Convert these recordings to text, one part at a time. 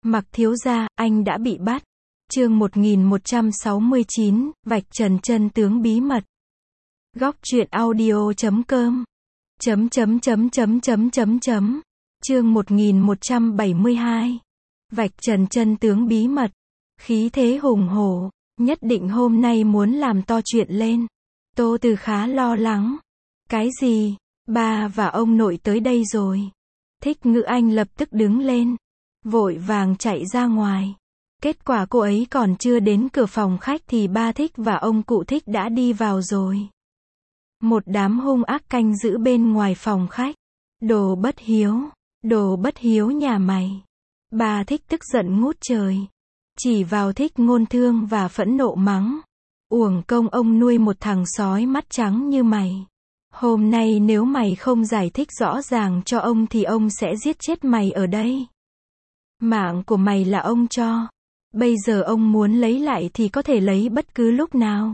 Mặc thiếu gia, anh đã bị bắt. Chương 1169, vạch trần chân tướng bí mật. Góc truyện audio.com. Chương 1172. Vạch trần chân tướng bí mật. Khí thế hùng hổ, nhất định hôm nay muốn làm to chuyện lên. Tô Từ khá lo lắng. Cái gì? Ba và ông nội tới đây rồi. Thích Ngữ Anh lập tức đứng lên, vội vàng chạy ra ngoài. Kết quả cô ấy còn chưa đến cửa phòng khách thì ba Thích và ông cụ Thích đã đi vào rồi. Một đám hung ác canh giữ bên ngoài phòng khách. Đồ bất hiếu nhà mày. Ba Thích tức giận ngút trời, chỉ vào Thích Ngôn Thương và phẫn nộ mắng. Uổng công ông nuôi một thằng sói mắt trắng như mày. Hôm nay nếu mày không giải thích rõ ràng cho ông thì ông sẽ giết chết mày ở đây. Mạng của mày là ông cho. Bây giờ ông muốn lấy lại thì có thể lấy bất cứ lúc nào.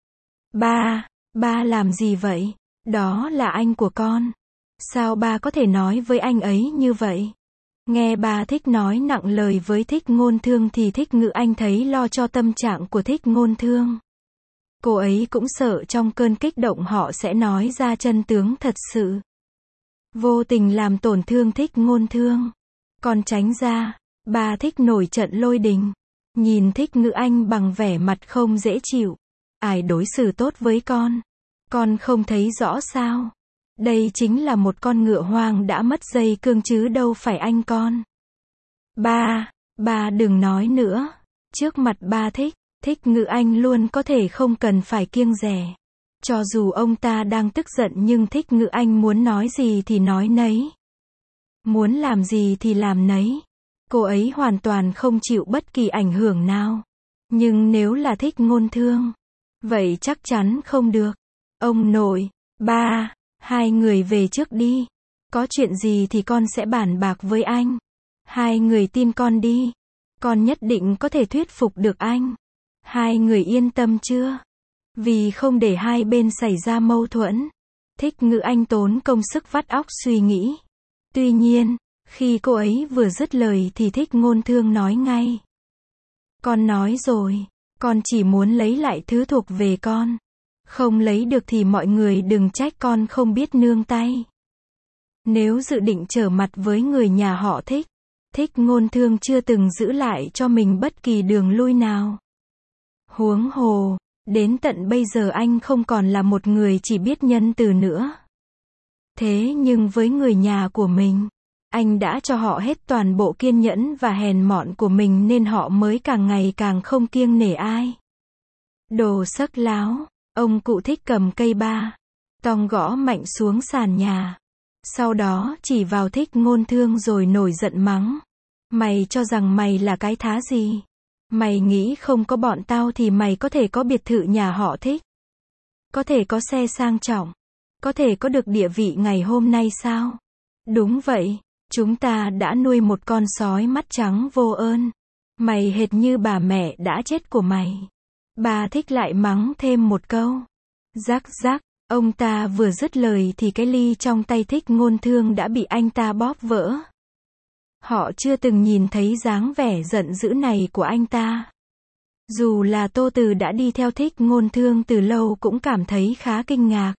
Ba làm gì vậy? Đó là anh của con. Sao ba có thể nói với anh ấy như vậy? Nghe ba Thích nói nặng lời với Thích Ngôn Thương thì Thích Ngữ Anh thấy lo cho tâm trạng của Thích Ngôn Thương. Cô ấy cũng sợ trong cơn kích động họ sẽ nói ra chân tướng thật sự, vô tình làm tổn thương Thích Ngôn Thương. Con tránh ra. Ba Thích nổi trận lôi đình, nhìn Thích Ngữ Anh bằng vẻ mặt không dễ chịu. Ai đối xử tốt với con không thấy rõ sao? Đây chính là một con ngựa hoang đã mất dây cương chứ đâu phải anh con. Ba đừng nói nữa. Trước mặt ba Thích, Thích Ngữ Anh luôn có thể không cần phải kiêng dè. Cho dù ông ta đang tức giận nhưng Thích Ngữ Anh muốn nói gì thì nói nấy. Muốn làm gì thì làm nấy. Cô ấy hoàn toàn không chịu bất kỳ ảnh hưởng nào. Nhưng nếu là Thích Ngôn Thương, vậy chắc chắn không được. Ông nội, ba, hai người về trước đi. Có chuyện gì thì con sẽ bàn bạc với anh. Hai người tin con đi. Con nhất định có thể thuyết phục được anh. Hai người yên tâm chưa? Vì không để hai bên xảy ra mâu thuẫn, Thích Ngữ Anh tốn công sức vắt óc suy nghĩ. Tuy nhiên, khi cô ấy vừa dứt lời thì Thích Ngôn Thương nói ngay. Con nói rồi, con chỉ muốn lấy lại thứ thuộc về con. Không lấy được thì mọi người đừng trách con không biết nương tay. Nếu dự định trở mặt với người nhà họ Thích, Thích Ngôn Thương chưa từng giữ lại cho mình bất kỳ đường lui nào. Huống hồ, đến tận bây giờ anh không còn là một người chỉ biết nhân từ nữa. Thế nhưng với người nhà của mình, anh đã cho họ hết toàn bộ kiên nhẫn và hèn mọn của mình nên họ mới càng ngày càng không kiêng nể ai. Đồ sấc láo, ông cụ Thích cầm cây ba tong gõ mạnh xuống sàn nhà. Sau đó chỉ vào Thích Ngôn Thương rồi nổi giận mắng. Mày cho rằng mày là cái thá gì? Mày nghĩ không có bọn tao thì mày có thể có biệt thự nhà họ Thích? Có thể có xe sang trọng? Có thể có được địa vị ngày hôm nay sao? Đúng vậy, chúng ta đã nuôi một con sói mắt trắng vô ơn. Mày hệt như bà mẹ đã chết của mày. Bà Thích lại mắng thêm một câu. Rắc rắc, ông ta vừa dứt lời thì cái ly trong tay Thích Ngôn Thương đã bị anh ta bóp vỡ. Họ chưa từng nhìn thấy dáng vẻ giận dữ này của anh ta. Dù là Tô Từ đã đi theo Thích Ngôn Thương từ lâu cũng cảm thấy khá kinh ngạc.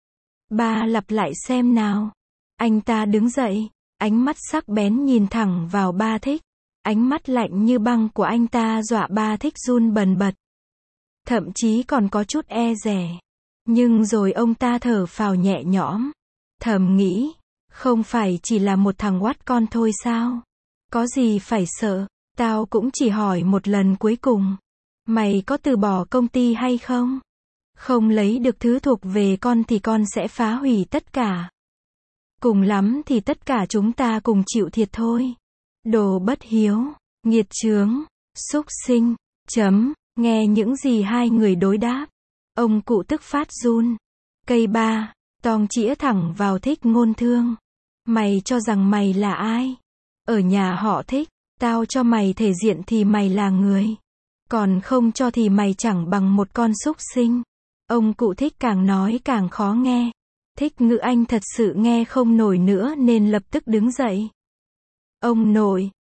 Ba lặp lại xem nào. Anh ta đứng dậy, ánh mắt sắc bén nhìn thẳng vào ba Thích. Ánh mắt lạnh như băng của anh ta dọa ba Thích run bần bật. Thậm chí còn có chút e dè. Nhưng rồi ông ta thở phào nhẹ nhõm. Thầm nghĩ, không phải chỉ là một thằng oát con thôi sao? Có gì phải sợ? Tao cũng chỉ hỏi một lần cuối cùng. Mày có từ bỏ công ty hay không? Không lấy được thứ thuộc về con thì con sẽ phá hủy tất cả. Cùng lắm thì tất cả chúng ta cùng chịu thiệt thôi. Đồ bất hiếu, nghiệt chướng, súc sinh. Nghe những gì hai người đối đáp, ông cụ tức phát run. Cây ba tong chĩa thẳng vào Thích Ngôn Thương. Mày cho rằng mày là ai? Ở nhà họ Thích, tao cho mày thể diện thì mày là người. Còn không cho thì mày chẳng bằng một con súc sinh. Ông cụ Thích càng nói càng khó nghe. Thích Ngữ Anh thật sự nghe không nổi nữa nên lập tức đứng dậy. Ông nội,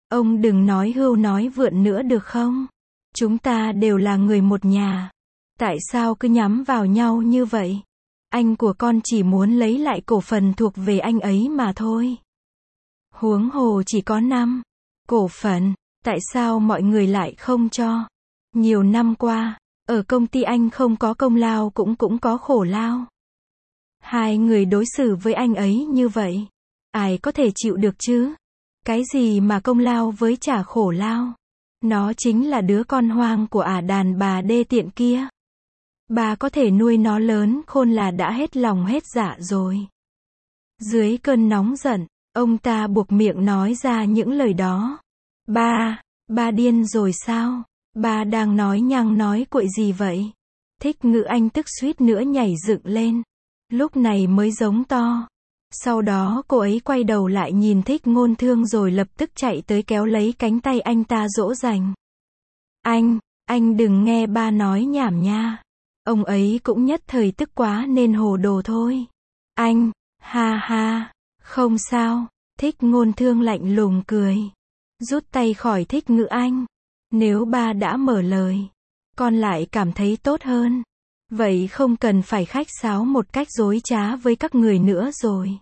Ông đừng nói hưu nói vượn nữa được không? Chúng ta đều là người một nhà. Tại sao cứ nhắm vào nhau như vậy? Anh của con chỉ muốn lấy lại cổ phần thuộc về anh ấy mà thôi. Huống hồ chỉ có 5 cổ phần, tại sao mọi người lại không cho? Nhiều năm qua, ở công ty anh không có công lao cũng có khổ lao. Hai người đối xử với anh ấy như vậy, ai có thể chịu được chứ? Cái gì mà công lao với trả khổ lao? Nó chính là đứa con hoang của đàn bà đê tiện kia. Bà có thể nuôi nó lớn khôn là đã hết lòng hết dạ rồi. Dưới cơn nóng giận, ông ta buộc miệng nói ra những lời đó. Ba điên rồi sao? Ba đang nói nhăng nói cuội gì vậy? Thích Ngữ Anh tức suýt nữa nhảy dựng lên. Lúc này mới giống to. Sau đó cô ấy quay đầu lại nhìn Thích Ngôn Thương rồi lập tức chạy tới kéo lấy cánh tay anh ta dỗ dành. Anh đừng nghe ba nói nhảm nha. Ông ấy cũng nhất thời tức quá nên hồ đồ thôi. Ha ha, không sao. Thích Ngôn Thương lạnh lùng cười. Rút tay khỏi Thích Ngữ Anh. Nếu ba đã mở lời, con lại cảm thấy tốt hơn. Vậy không cần phải khách sáo một cách dối trá với các người nữa rồi.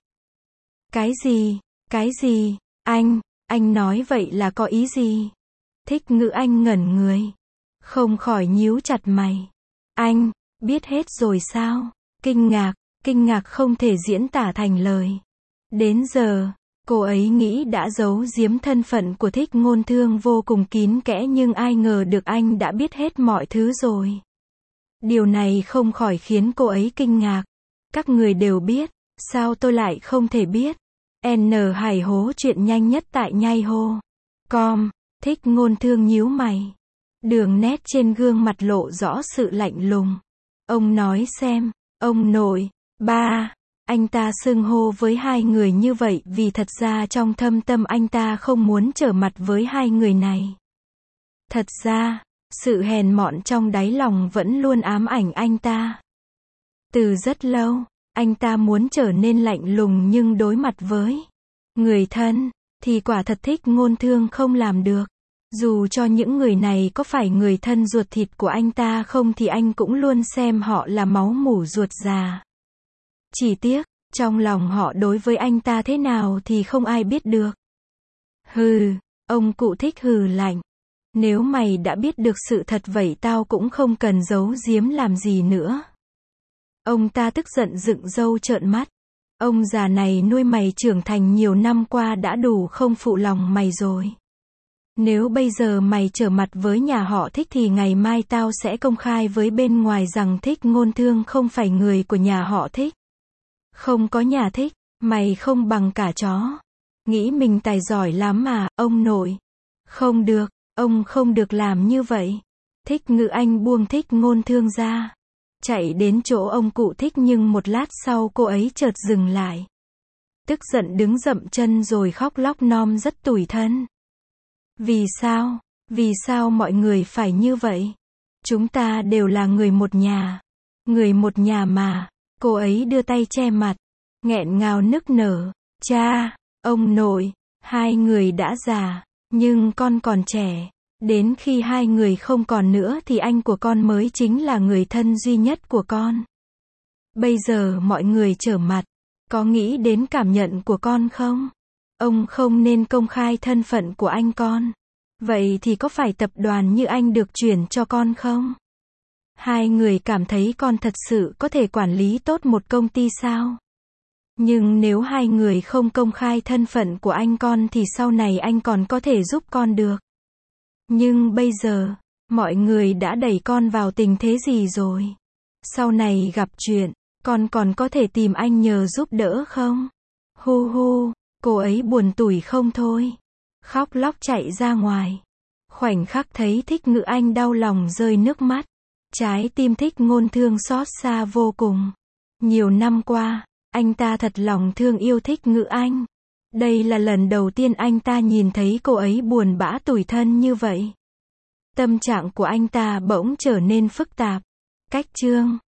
Cái gì, anh nói vậy là có ý gì? Thích Ngữ Anh ngẩn người. Không khỏi nhíu chặt mày. Anh, biết hết rồi sao? Kinh ngạc không thể diễn tả thành lời. Đến giờ, cô ấy nghĩ đã giấu giếm thân phận của Thích Ngôn Thương vô cùng kín kẽ nhưng ai ngờ được anh đã biết hết mọi thứ rồi. Điều này không khỏi khiến cô ấy kinh ngạc. Các người đều biết, sao tôi lại không thể biết? Hải hố chuyện nhanh nhất tại nhai hô. Thích Ngôn Thương nhíu mày. Đường nét trên gương mặt lộ rõ sự lạnh lùng. Ông nói xem, ông nội, ba. Anh ta xưng hô với hai người như vậy vì thật ra trong thâm tâm anh ta không muốn trở mặt với hai người này. Thật ra, sự hèn mọn trong đáy lòng vẫn luôn ám ảnh anh ta. Từ rất lâu, anh ta muốn trở nên lạnh lùng nhưng đối mặt với người thân, thì quả thật Thích Ngôn Thương không làm được. Dù cho những người này có phải người thân ruột thịt của anh ta không thì anh cũng luôn xem họ là máu mủ ruột già. Chỉ tiếc, trong lòng họ đối với anh ta thế nào thì không ai biết được. Hừ, ông cụ Thích hừ lạnh. Nếu mày đã biết được sự thật vậy tao cũng không cần giấu giếm làm gì nữa. Ông ta tức giận dựng râu trợn mắt. Ông già này nuôi mày trưởng thành nhiều năm qua đã đủ không phụ lòng mày rồi. Nếu bây giờ mày trở mặt với nhà họ Thích thì ngày mai tao sẽ công khai với bên ngoài rằng Thích Ngôn Thương không phải người của nhà họ Thích. Không có nhà Thích, mày không bằng cả chó. Nghĩ mình tài giỏi lắm mà, ông nội. Không được, ông không được làm như vậy. Thích Ngữ Anh buông Thích Ngôn Thương ra. Chạy đến chỗ ông cụ Thích nhưng một lát sau cô ấy chợt dừng lại. Tức giận đứng dậm chân rồi khóc lóc nom rất tủi thân. Vì sao mọi người phải như vậy? Chúng ta đều là người một nhà. Người một nhà mà. Cô ấy đưa tay che mặt. Nghẹn ngào nức nở. Cha, ông nội, hai người đã già. Nhưng con còn trẻ. Đến khi hai người không còn nữa thì anh của con mới chính là người thân duy nhất của con. Bây giờ mọi người trở mặt. Có nghĩ đến cảm nhận của con không? Ông không nên công khai thân phận của anh con. Vậy thì có phải tập đoàn như anh được chuyển cho con không? Hai người cảm thấy con thật sự có thể quản lý tốt một công ty sao? Nhưng nếu hai người không công khai thân phận của anh con thì sau này anh còn có thể giúp con được. Nhưng bây giờ, mọi người đã đẩy con vào tình thế gì rồi? Sau này gặp chuyện, con còn có thể tìm anh nhờ giúp đỡ không? Hu hu, cô ấy buồn tủi không thôi. Khóc lóc chạy ra ngoài. Khoảnh khắc thấy Thích Ngữ Anh đau lòng rơi nước mắt. Trái tim Thích Ngôn Thương xót xa vô cùng. Nhiều năm qua, anh ta thật lòng thương yêu Thích Ngữ Anh. Đây là lần đầu tiên anh ta nhìn thấy cô ấy buồn bã tủi thân như vậy. Tâm trạng của anh ta bỗng trở nên phức tạp. Cách chương